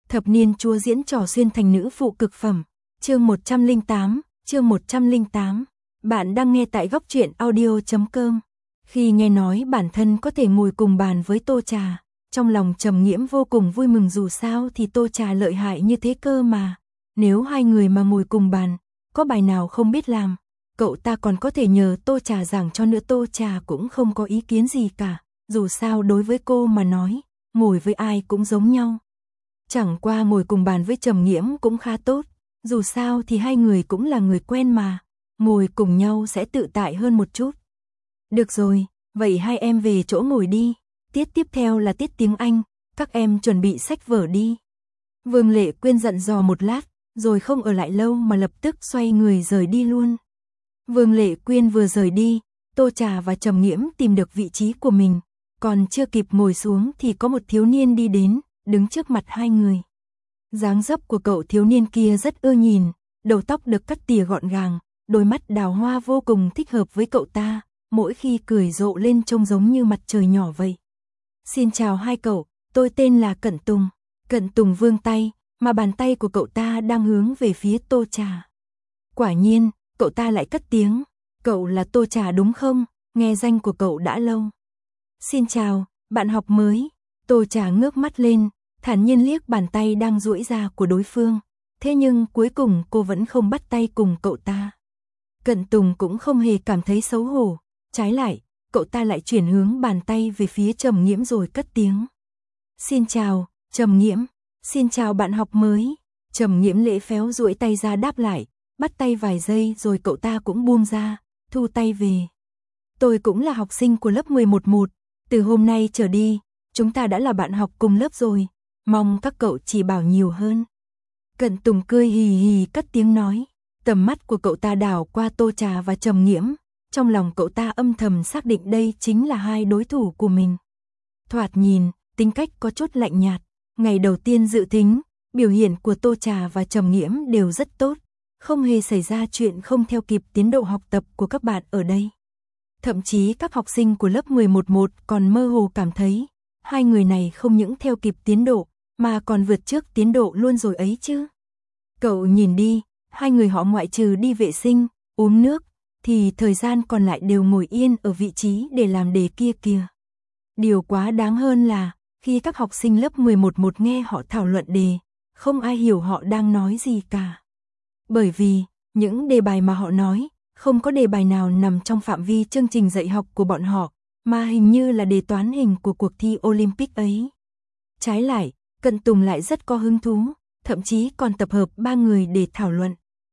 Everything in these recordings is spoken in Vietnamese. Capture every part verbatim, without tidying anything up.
Thập niên chúa diễn trò xuyên thành nữ phụ cực phẩm. Chương một trăm lẻ tám, chương một trăm lẻ tám. Bạn đang nghe tại góc truyện audio chấm com. Khi nghe nói bản thân có thể ngồi cùng bàn với Tô Trà, trong lòng Trầm Nghiễm vô cùng vui mừng, dù sao thì Tô Trà lợi hại như thế cơ mà. Nếu hai người mà ngồi cùng bàn, có bài nào không biết làm, cậu ta còn có thể nhờ Tô Trà giảng cho nữa. Tô Trà cũng không có ý kiến gì cả, dù sao đối với cô mà nói, ngồi với ai cũng giống nhau. Chẳng qua ngồi cùng bàn với Trầm Nghiễm cũng khá tốt, dù sao thì hai người cũng là người quen mà, ngồi cùng nhau sẽ tự tại hơn một chút. Được rồi, vậy hai em về chỗ ngồi đi, tiết tiếp theo là tiết tiếng Anh, các em chuẩn bị sách vở đi. Vương Lệ Quyên dặn dò một lát, rồi không ở lại lâu mà lập tức xoay người rời đi luôn. Vương Lệ Quyên vừa rời đi, Tô Trà và Trầm Nghiễm tìm được vị trí của mình, còn chưa kịp ngồi xuống thì có một thiếu niên đi đến, đứng trước mặt hai người. Dáng dấp của cậu thiếu niên kia rất ưa nhìn, đầu tóc được cắt tỉa gọn gàng, đôi mắt đào hoa vô cùng thích hợp với cậu ta, mỗi khi cười rộ lên trông giống như mặt trời nhỏ vậy. Xin chào hai cậu, tôi tên là Cận Tùng. Cận Tùng vươn tay, mà bàn tay của cậu ta đang hướng về phía Tô Trà. Quả nhiên, cậu ta lại cất tiếng, cậu là Tô Trà đúng không? Nghe danh của cậu đã lâu. Xin chào, bạn học mới. Tô Trà ngước mắt lên, thản nhiên liếc bàn tay đang duỗi ra của đối phương, thế nhưng cuối cùng cô vẫn không bắt tay cùng cậu ta. Cận Tùng cũng không hề cảm thấy xấu hổ, trái lại, cậu ta lại chuyển hướng bàn tay về phía Trầm Nghiễm rồi cất tiếng. Xin chào, Trầm Nghiễm, xin chào bạn học mới. Trầm Nghiễm lễ phép duỗi tay ra đáp lại, bắt tay vài giây rồi cậu ta cũng buông ra, thu tay về. Tôi cũng là học sinh của lớp mười một một, từ hôm nay trở đi, chúng ta đã là bạn học cùng lớp rồi, mong các cậu chỉ bảo nhiều hơn. Cận Tùng cười hì hì cất tiếng nói, tầm mắt của cậu ta đảo qua Tô Trà và Trầm Nghiễm, trong lòng cậu ta âm thầm xác định đây chính là hai đối thủ của mình. Thoạt nhìn, tính cách có chút lạnh nhạt, ngày đầu tiên dự thính, biểu hiện của Tô Trà và Trầm Nghiễm đều rất tốt, không hề xảy ra chuyện không theo kịp tiến độ học tập của các bạn ở đây. Thậm chí các học sinh của lớp mười một một còn mơ hồ cảm thấy, hai người này không những theo kịp tiến độ, mà còn vượt trước tiến độ luôn rồi ấy chứ. Cậu nhìn đi, hai người họ ngoại trừ đi vệ sinh, uống nước, thì thời gian còn lại đều ngồi yên ở vị trí để làm đề kia kìa. Điều quá đáng hơn là, khi các học sinh lớp mười một một nghe họ thảo luận đề, không ai hiểu họ đang nói gì cả. Bởi vì, những đề bài mà họ nói, không có đề bài nào nằm trong phạm vi chương trình dạy học của bọn họ, mà hình như là đề toán hình của cuộc thi Olympic ấy. Trái lại, Cận Tùng lại rất có hứng thú, thậm chí còn tập hợp ba người để thảo luận.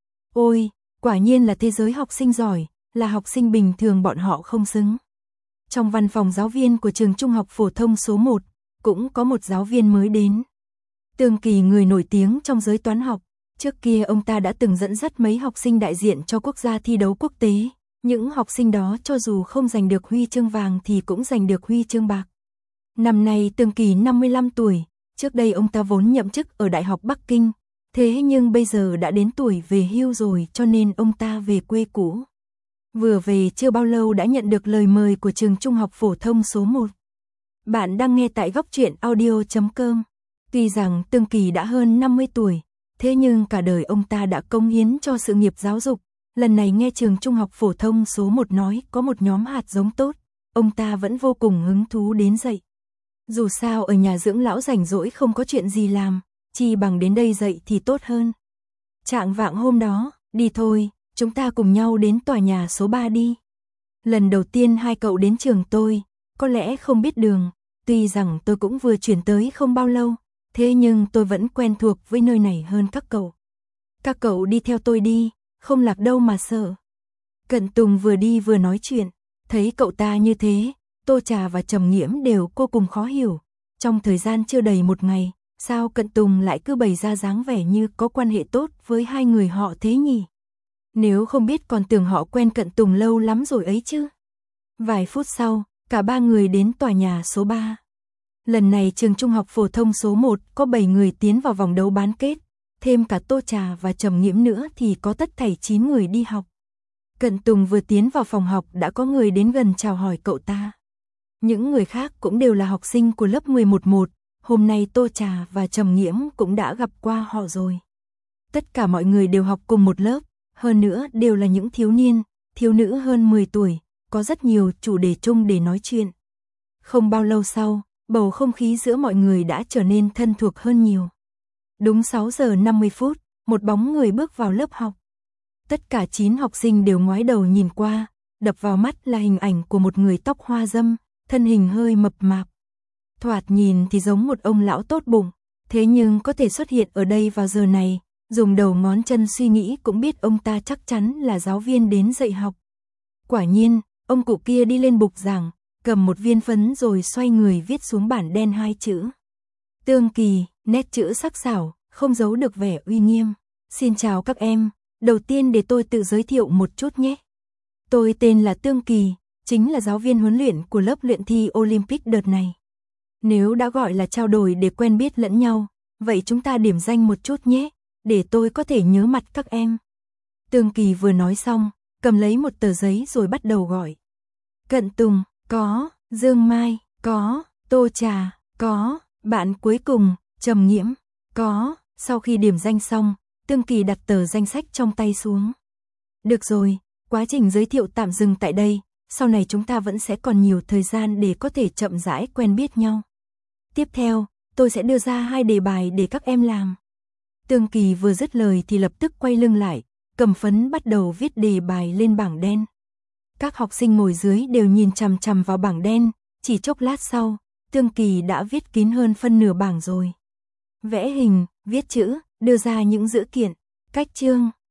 Ôi, quả nhiên là thế giới học sinh giỏi, là học sinh bình thường bọn họ không xứng. Trong văn phòng giáo viên của trường trung học phổ thông số một, cũng có một giáo viên mới đến. Tương Kỳ, người nổi tiếng trong giới toán học, trước kia ông ta đã từng dẫn dắt mấy học sinh đại diện cho quốc gia thi đấu quốc tế. Những học sinh đó cho dù không giành được huy chương vàng thì cũng giành được huy chương bạc. Năm nay Tương Kỳ năm mươi lăm tuổi, trước đây ông ta vốn nhậm chức ở Đại học Bắc Kinh, thế nhưng bây giờ đã đến tuổi về hưu rồi cho nên ông ta về quê cũ. Vừa về chưa bao lâu đã nhận được lời mời của trường trung học phổ thông số một. Bạn đang nghe tại góc truyện audio chấm com. Tuy rằng Tương Kỳ đã hơn năm mươi tuổi, thế nhưng cả đời ông ta đã cống hiến cho sự nghiệp giáo dục. Lần này nghe trường trung học phổ thông số một nói có một nhóm hạt giống tốt, ông ta vẫn vô cùng hứng thú đến dạy. Dù sao ở nhà dưỡng lão rảnh rỗi không có chuyện gì làm, chi bằng đến đây dạy thì tốt hơn. Trạng vạng hôm đó, đi thôi, chúng ta cùng nhau đến tòa nhà số ba đi. Lần đầu tiên hai cậu đến trường tôi, có lẽ không biết đường, tuy rằng tôi cũng vừa chuyển tới không bao lâu, thế nhưng tôi vẫn quen thuộc với nơi này hơn các cậu. Các cậu đi theo tôi đi, không lạc đâu mà sợ. Cận Tùng vừa đi vừa nói chuyện, thấy cậu ta như thế, Tô Trà và Trầm Nghiễm đều vô cùng khó hiểu. Trong thời gian chưa đầy một ngày, sao Cận Tùng lại cứ bày ra dáng vẻ như có quan hệ tốt với hai người họ thế nhỉ? Nếu không biết còn tưởng họ quen Cận Tùng lâu lắm rồi ấy chứ. Vài phút sau, cả ba người đến tòa nhà số ba. Lần này trường trung học phổ thông số một có bảy người tiến vào vòng đấu bán kết, thêm cả Tô Trà và Trầm Nghiễm nữa thì có tất thảy chín người đi học. Cận Tùng vừa tiến vào phòng học đã có người đến gần chào hỏi cậu ta. Những người khác cũng đều là học sinh của lớp mười một một, hôm nay Tô Trà và Trầm Nghiễm cũng đã gặp qua họ rồi. Tất cả mọi người đều học cùng một lớp, hơn nữa đều là những thiếu niên, thiếu nữ hơn mười tuổi, có rất nhiều chủ đề chung để nói chuyện. Không bao lâu sau, bầu không khí giữa mọi người đã trở nên thân thuộc hơn nhiều. Đúng sáu giờ năm mươi phút, một bóng người bước vào lớp học. Tất cả chín học sinh đều ngoái đầu nhìn qua, đập vào mắt là hình ảnh của một người tóc hoa râm, thân hình hơi mập mạp. Thoạt nhìn thì giống một ông lão tốt bụng, thế nhưng có thể xuất hiện ở đây vào giờ này, dùng đầu ngón chân suy nghĩ cũng biết ông ta chắc chắn là giáo viên đến dạy học. Quả nhiên, ông cụ kia đi lên bục giảng, cầm một viên phấn rồi xoay người viết xuống bảng đen hai chữ. Tương Kỳ, nét chữ sắc sảo, không giấu được vẻ uy nghiêm. Xin chào các em, đầu tiên để tôi tự giới thiệu một chút nhé. Tôi tên là Tương Kỳ, chính là giáo viên huấn luyện của lớp luyện thi Olympic đợt này. Nếu đã gọi là trao đổi để quen biết lẫn nhau, vậy chúng ta điểm danh một chút nhé, để tôi có thể nhớ mặt các em. Tương Kỳ vừa nói xong, cầm lấy một tờ giấy rồi bắt đầu gọi. Cận Tùng, có, Dương Mai, có, Tô Trà, có, bạn cuối cùng, Trầm Nghiễm, có. Sau khi điểm danh xong, Tương Kỳ đặt tờ danh sách trong tay xuống. Được rồi, quá trình giới thiệu tạm dừng tại đây, sau này chúng ta vẫn sẽ còn nhiều thời gian để có thể chậm rãi quen biết nhau. Tiếp theo, tôi sẽ đưa ra hai đề bài để các em làm. Tương Kỳ vừa dứt lời thì lập tức quay lưng lại, cầm phấn bắt đầu viết đề bài lên bảng đen. Các học sinh ngồi dưới đều nhìn chằm chằm vào bảng đen, chỉ chốc lát sau, Tương Kỳ đã viết kín hơn phân nửa bảng rồi. Vẽ hình, viết chữ, đưa ra những dữ kiện, cách chương,